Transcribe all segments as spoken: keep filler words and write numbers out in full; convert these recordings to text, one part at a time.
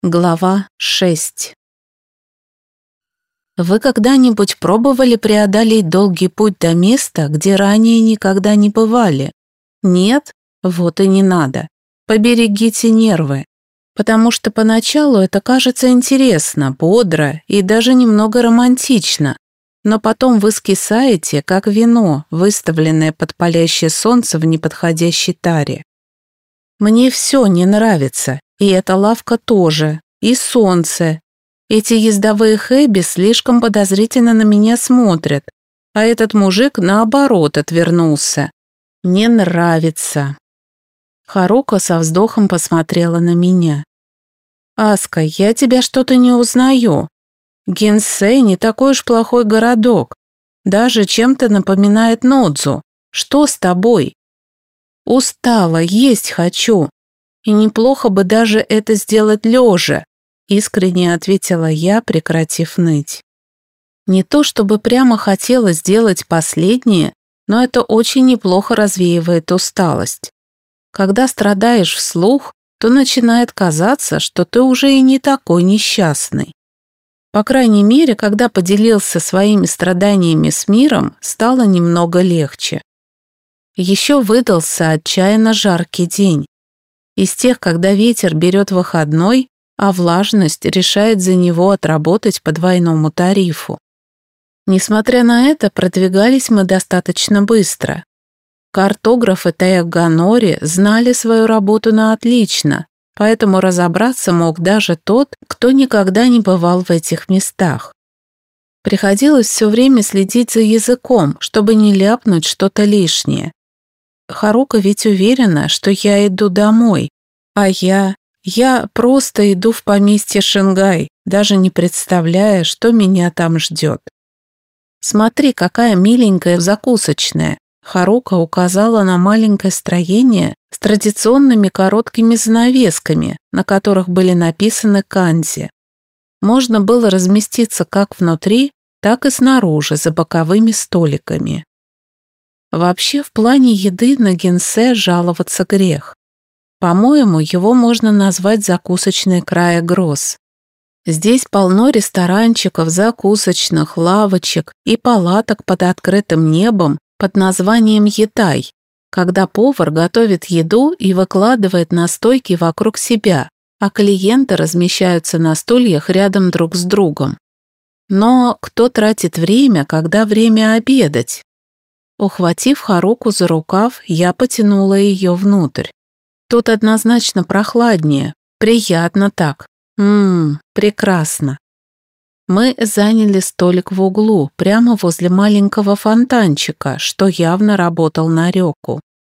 Глава шесть. Вы когда-нибудь пробовали преодолеть долгий путь до места, где ранее никогда не бывали? Нет? Вот и не надо. Поберегите нервы. Потому что поначалу это кажется интересно, бодро и даже немного романтично. Но потом вы скисаете, как вино, выставленное под палящее солнце в неподходящей таре. Мне все не нравится. И эта лавка тоже, и солнце. Эти ездовые хэби слишком подозрительно на меня смотрят, а этот мужик, наоборот, отвернулся. Не нравится. Харука со вздохом посмотрела на меня. «Аска, я тебя что-то не узнаю. Гинсэй не такой уж плохой городок. Даже чем-то напоминает Нодзу. Что с тобой?» «Устала, есть хочу. И неплохо бы даже это сделать лежа», искренне ответила я, прекратив ныть. Не то чтобы прямо хотела сделать последнее, но это очень неплохо развеивает усталость. Когда страдаешь вслух, то начинает казаться, что ты уже и не такой несчастный. По крайней мере, когда поделился своими страданиями с миром, стало немного легче. Еще выдался отчаянно жаркий день. Из тех, когда ветер берет выходной, а влажность решает за него отработать по двойному тарифу. Несмотря на это, продвигались мы достаточно быстро. Картографы Тайганори знали свою работу на отлично, поэтому разобраться мог даже тот, кто никогда не бывал в этих местах. Приходилось все время следить за языком, чтобы не ляпнуть что-то лишнее. Харука ведь уверена, что я иду домой, а я... я просто иду в поместье Шангай, даже не представляя, что меня там ждет. «Смотри, какая миленькая закусочная!» Харука указала на маленькое строение с традиционными короткими занавесками, на которых были написаны канзи. Можно было разместиться как внутри, так и снаружи, за боковыми столиками. Вообще, в плане еды на Гинсэ жаловаться грех. По-моему, его можно назвать закусочной края гроз. Здесь полно ресторанчиков, закусочных, лавочек и палаток под открытым небом под названием ятай, когда повар готовит еду и выкладывает на стойки вокруг себя, а клиенты размещаются на стульях рядом друг с другом. Но кто тратит время, когда время обедать? Ухватив Харуку за рукав, я потянула ее внутрь. Тут однозначно прохладнее, приятно так. Ммм, прекрасно. Мы заняли столик в углу, прямо возле маленького фонтанчика, что явно работал на реку.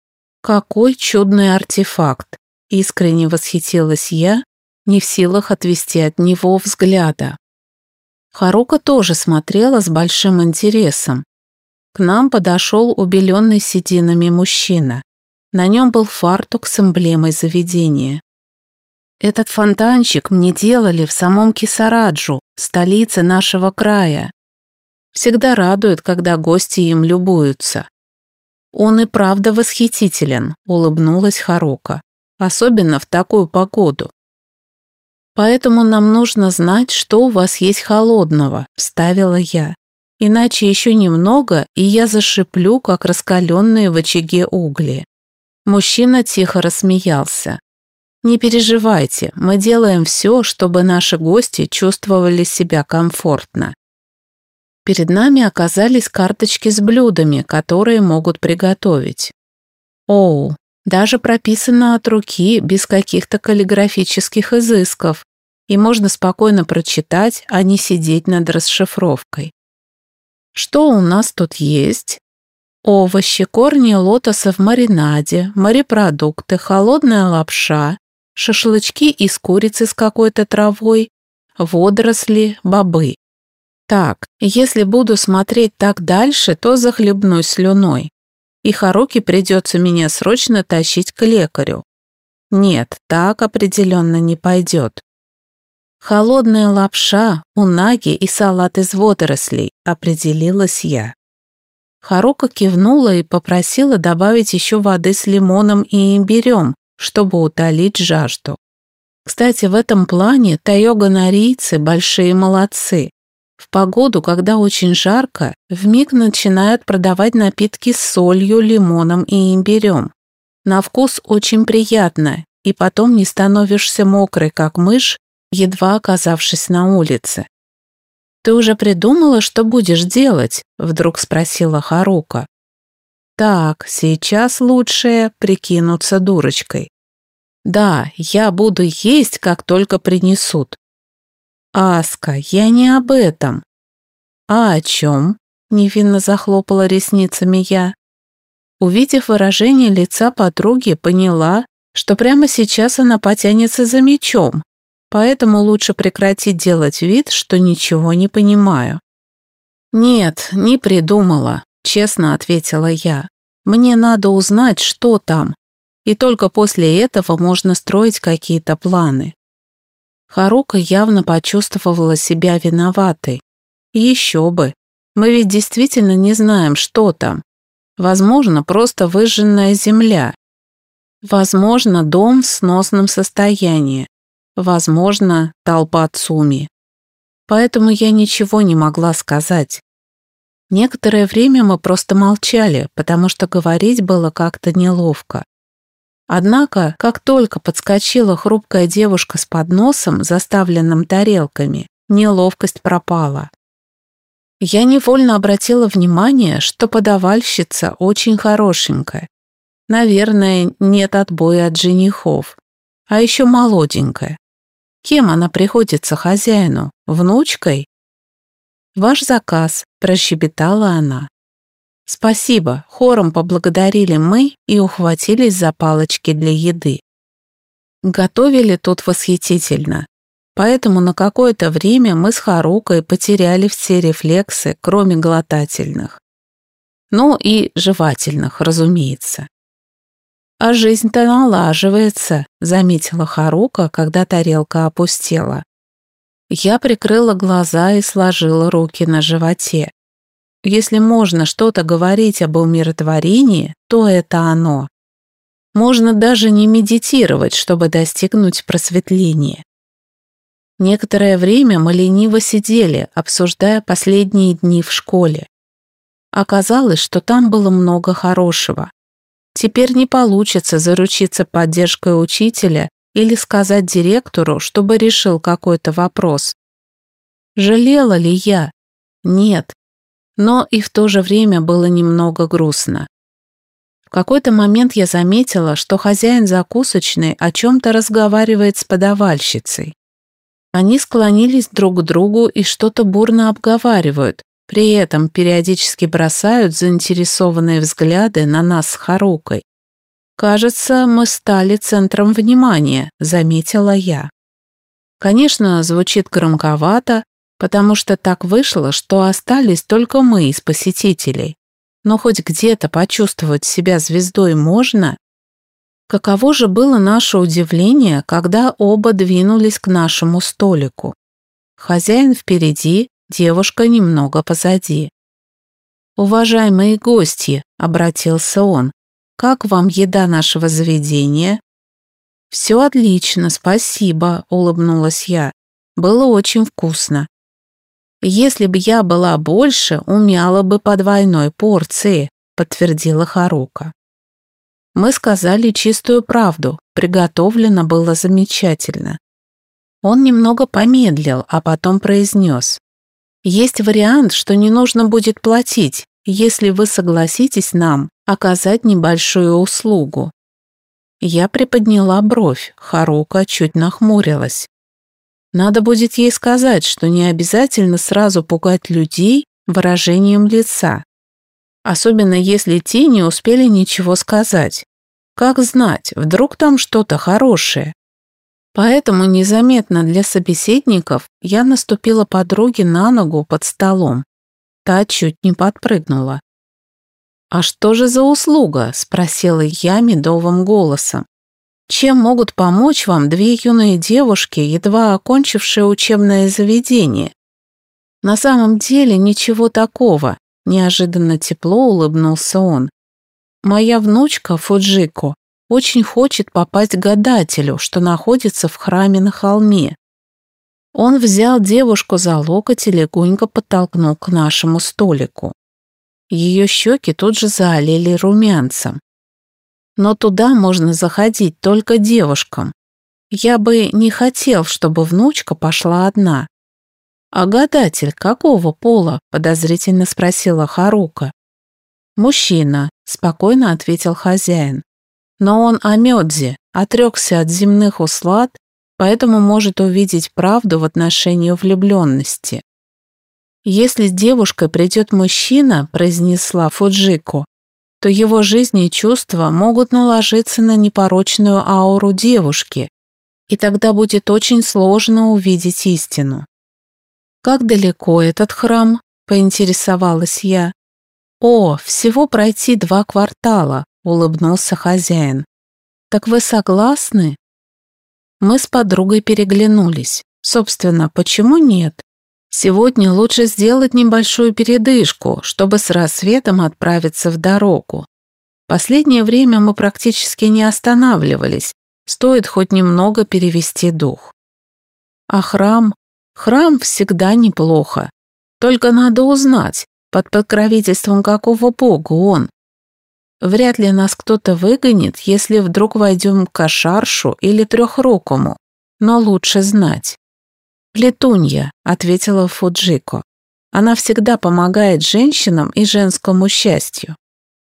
Какой чудный артефакт! Искренне восхитилась я, не в силах отвести от него взгляда. Харука тоже смотрела с большим интересом. К нам подошел убеленный сединами мужчина. На нем был фартук с эмблемой заведения. Этот фонтанчик мне делали в самом Кисараджу, столице нашего края. Всегда радует, когда гости им любуются. Он и правда восхитителен, улыбнулась Харука, особенно в такую погоду. Поэтому нам нужно знать, что у вас есть холодного, вставила я. Иначе еще немного, и я зашиплю, как раскаленные в очаге угли. Мужчина тихо рассмеялся. «Не переживайте, мы делаем все, чтобы наши гости чувствовали себя комфортно». Перед нами оказались карточки с блюдами, которые могут приготовить. Оу, даже прописано от руки, без каких-то каллиграфических изысков, и можно спокойно прочитать, а не сидеть над расшифровкой. Что у нас тут есть? Овощи, корни лотоса в маринаде, морепродукты, холодная лапша, шашлычки из курицы с какой-то травой, водоросли, бобы. Так, если буду смотреть так дальше, то захлебнусь слюной. И Харуке придется меня срочно тащить к лекарю. Нет, так определенно не пойдет. Холодная лапша, унаги и салат из водорослей, определилась я. Харука кивнула и попросила добавить еще воды с лимоном и имбирем, чтобы утолить жажду. Кстати, в этом плане тайоганарийцы большие молодцы. В погоду, когда очень жарко, вмиг начинают продавать напитки с солью, лимоном и имбирем. На вкус очень приятно, и потом не становишься мокрой, как мышь, едва оказавшись на улице. «Ты уже придумала, что будешь делать?» – вдруг спросила Харука. «Так, сейчас лучшее прикинуться дурочкой. Да, я буду есть, как только принесут». «Аска, я не об этом». «А о чем?» – невинно захлопала ресницами я. Увидев выражение лица подруги, поняла, что прямо сейчас она потянется за мечом, поэтому лучше прекратить делать вид, что ничего не понимаю. «Нет, не придумала», – честно ответила я. «Мне надо узнать, что там, и только после этого можно строить какие-то планы». Харука явно почувствовала себя виноватой. Еще бы, мы ведь действительно не знаем, что там. Возможно, просто выжженная земля. Возможно, дом в сносном состоянии. Возможно, толпа Цуми. Поэтому я ничего не могла сказать. Некоторое время мы просто молчали, потому что говорить было как-то неловко. Однако, как только подскочила хрупкая девушка с подносом, заставленным тарелками, неловкость пропала. Я невольно обратила внимание, что подавальщица очень хорошенькая. Наверное, нет отбоя от женихов. А еще молоденькая. Кем она приходится хозяину? Внучкой? «Ваш заказ», – прощебетала она. «Спасибо», – хором поблагодарили мы и ухватились за палочки для еды. Готовили тут восхитительно, поэтому на какое-то время мы с Харукой потеряли все рефлексы, кроме глотательных. Ну и жевательных, разумеется. «А жизнь-то налаживается», – заметила Харука, когда тарелка опустела. Я прикрыла глаза и сложила руки на животе. Если можно что-то говорить об умиротворении, то это оно. Можно даже не медитировать, чтобы достигнуть просветления. Некоторое время мы лениво сидели, обсуждая последние дни в школе. Оказалось, что там было много хорошего. Теперь не получится заручиться поддержкой учителя или сказать директору, чтобы решил какой-то вопрос. Жалела ли я? Нет. Но и в то же время было немного грустно. В какой-то момент я заметила, что хозяин закусочной о чем-то разговаривает с подавальщицей. Они склонились друг к другу и что-то бурно обговаривают, при этом периодически бросают заинтересованные взгляды на нас с Харукой. «Кажется, мы стали центром внимания», — заметила я. Конечно, звучит громковато, потому что так вышло, что остались только мы из посетителей. Но хоть где-то почувствовать себя звездой можно. Каково же было наше удивление, когда оба двинулись к нашему столику. Хозяин впереди, девушка немного позади. «Уважаемые гости», — обратился он, — «как вам еда нашего заведения?» «Все отлично, спасибо», — улыбнулась я. «Было очень вкусно». «Если бы я была больше, умяла бы по двойной порции», — подтвердила Харука. Мы сказали чистую правду, приготовлено было замечательно. Он немного помедлил, а потом произнес. «Есть вариант, что не нужно будет платить, если вы согласитесь нам оказать небольшую услугу». Я приподняла бровь, Харука чуть нахмурилась. Надо будет ей сказать, что не обязательно сразу пугать людей выражением лица, особенно если те не успели ничего сказать. Как знать, вдруг там что-то хорошее. Поэтому незаметно для собеседников я наступила подруге на ногу под столом. Та чуть не подпрыгнула. «А что же за услуга?» – спросила я медовым голосом. «Чем могут помочь вам две юные девушки, едва окончившие учебное заведение?» «На самом деле ничего такого», – неожиданно тепло улыбнулся он. «Моя внучка Фуджико очень хочет попасть к гадателю, что находится в храме на холме. Он взял девушку за локоть и легонько подтолкнул к нашему столику. Ее щеки тут же заолели румянцем. Но туда можно заходить только девушкам. Я бы не хотел, чтобы внучка пошла одна. «А гадатель какого пола?» – подозрительно спросила Харука. «Мужчина», – спокойно ответил хозяин. «Но он Амёдзи, отрекся от земных услад, поэтому может увидеть правду в отношении влюбленности. Если с девушкой придет мужчина», – произнесла Фуджико, то его жизнь и чувства могут наложиться на непорочную ауру девушки, и тогда будет очень сложно увидеть истину. «Как далеко этот храм?» – поинтересовалась я. «О, всего пройти два квартала», – улыбнулся хозяин. «Так вы согласны?» Мы с подругой переглянулись. Собственно, почему нет? Сегодня лучше сделать небольшую передышку, чтобы с рассветом отправиться в дорогу. Последнее время мы практически не останавливались, стоит хоть немного перевести дух. А храм? Храм всегда неплохо. Только надо узнать, под покровительством какого бога он. Вряд ли нас кто-то выгонит, если вдруг войдем к Ашаршу или Трехрукому, но лучше знать. «Плетунья», — ответила Фуджико. «Она всегда помогает женщинам и женскому счастью».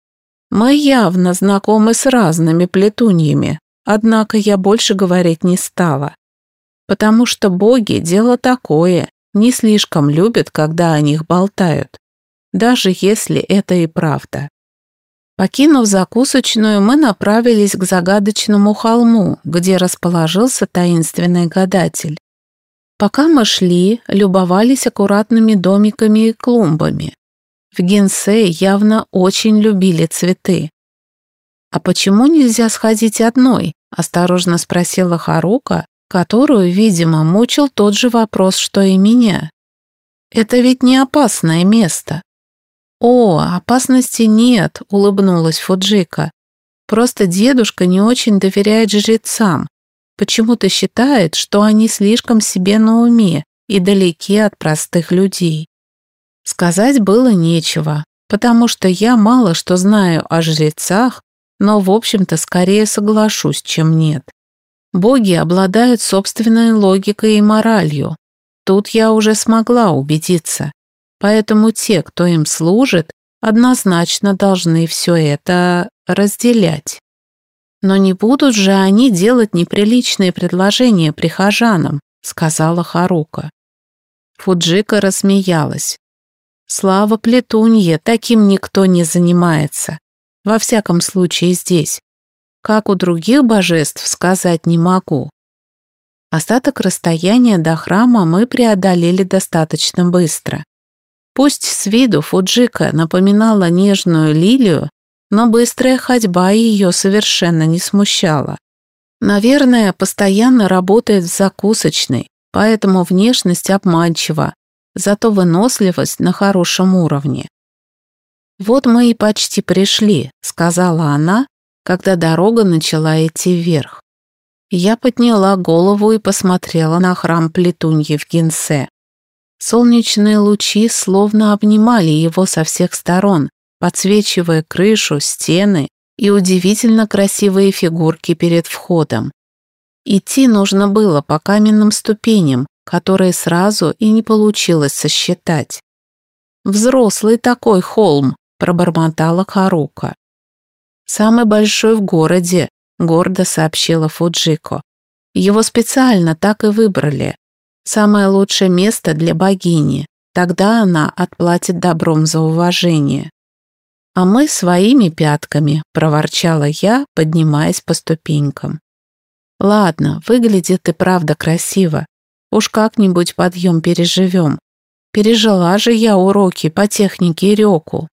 Мы явно знакомы с разными плетуньями, однако я больше говорить не стала. Потому что боги – дело такое, не слишком любят, когда о них болтают, даже если это и правда. Покинув закусочную, мы направились к загадочному холму, где расположился таинственный гадатель. Пока мы шли, любовались аккуратными домиками и клумбами. В Гинсэ явно очень любили цветы. «А почему нельзя сходить одной?» – осторожно спросила Харука, которую, видимо, мучил тот же вопрос, что и меня. «Это ведь не опасное место». «О, опасности нет», – улыбнулась Фуджика. «Просто дедушка не очень доверяет жрецам. Почему-то считает, что они слишком себе на уме и далеки от простых людей». Сказать было нечего, потому что я мало что знаю о жрецах, но, в общем-то, скорее соглашусь, чем нет. Боги обладают собственной логикой и моралью. Тут я уже смогла убедиться. Поэтому те, кто им служит, однозначно должны все это разделять. Но не будут же они делать неприличные предложения прихожанам, сказала Харука. Фуджика рассмеялась. Слава Плетунье, таким никто не занимается. Во всяком случае здесь. Как у других божеств, сказать не могу. Остаток расстояния до храма мы преодолели достаточно быстро. Пусть с виду Фуджика напоминала нежную лилию, но быстрая ходьба ее совершенно не смущала. Наверное, постоянно работает в закусочной, поэтому внешность обманчива, зато выносливость на хорошем уровне. «Вот мы и почти пришли», — сказала она, когда дорога начала идти вверх. Я подняла голову и посмотрела на храм Плетуньи в Гинсэ. Солнечные лучи словно обнимали его со всех сторон, подсвечивая крышу, стены и удивительно красивые фигурки перед входом. Идти нужно было по каменным ступеням, которые сразу и не получилось сосчитать. «Взрослый такой холм», — пробормотала Харука. «Самый большой в городе», — гордо сообщила Фуджико. «Его специально так и выбрали. Самое лучшее место для богини. Тогда она отплатит добром за уважение». «А мы своими пятками», — проворчала я, поднимаясь по ступенькам. «Ладно, выглядит и правда красиво. Уж как-нибудь подъем переживем. Пережила же я уроки по технике рёку».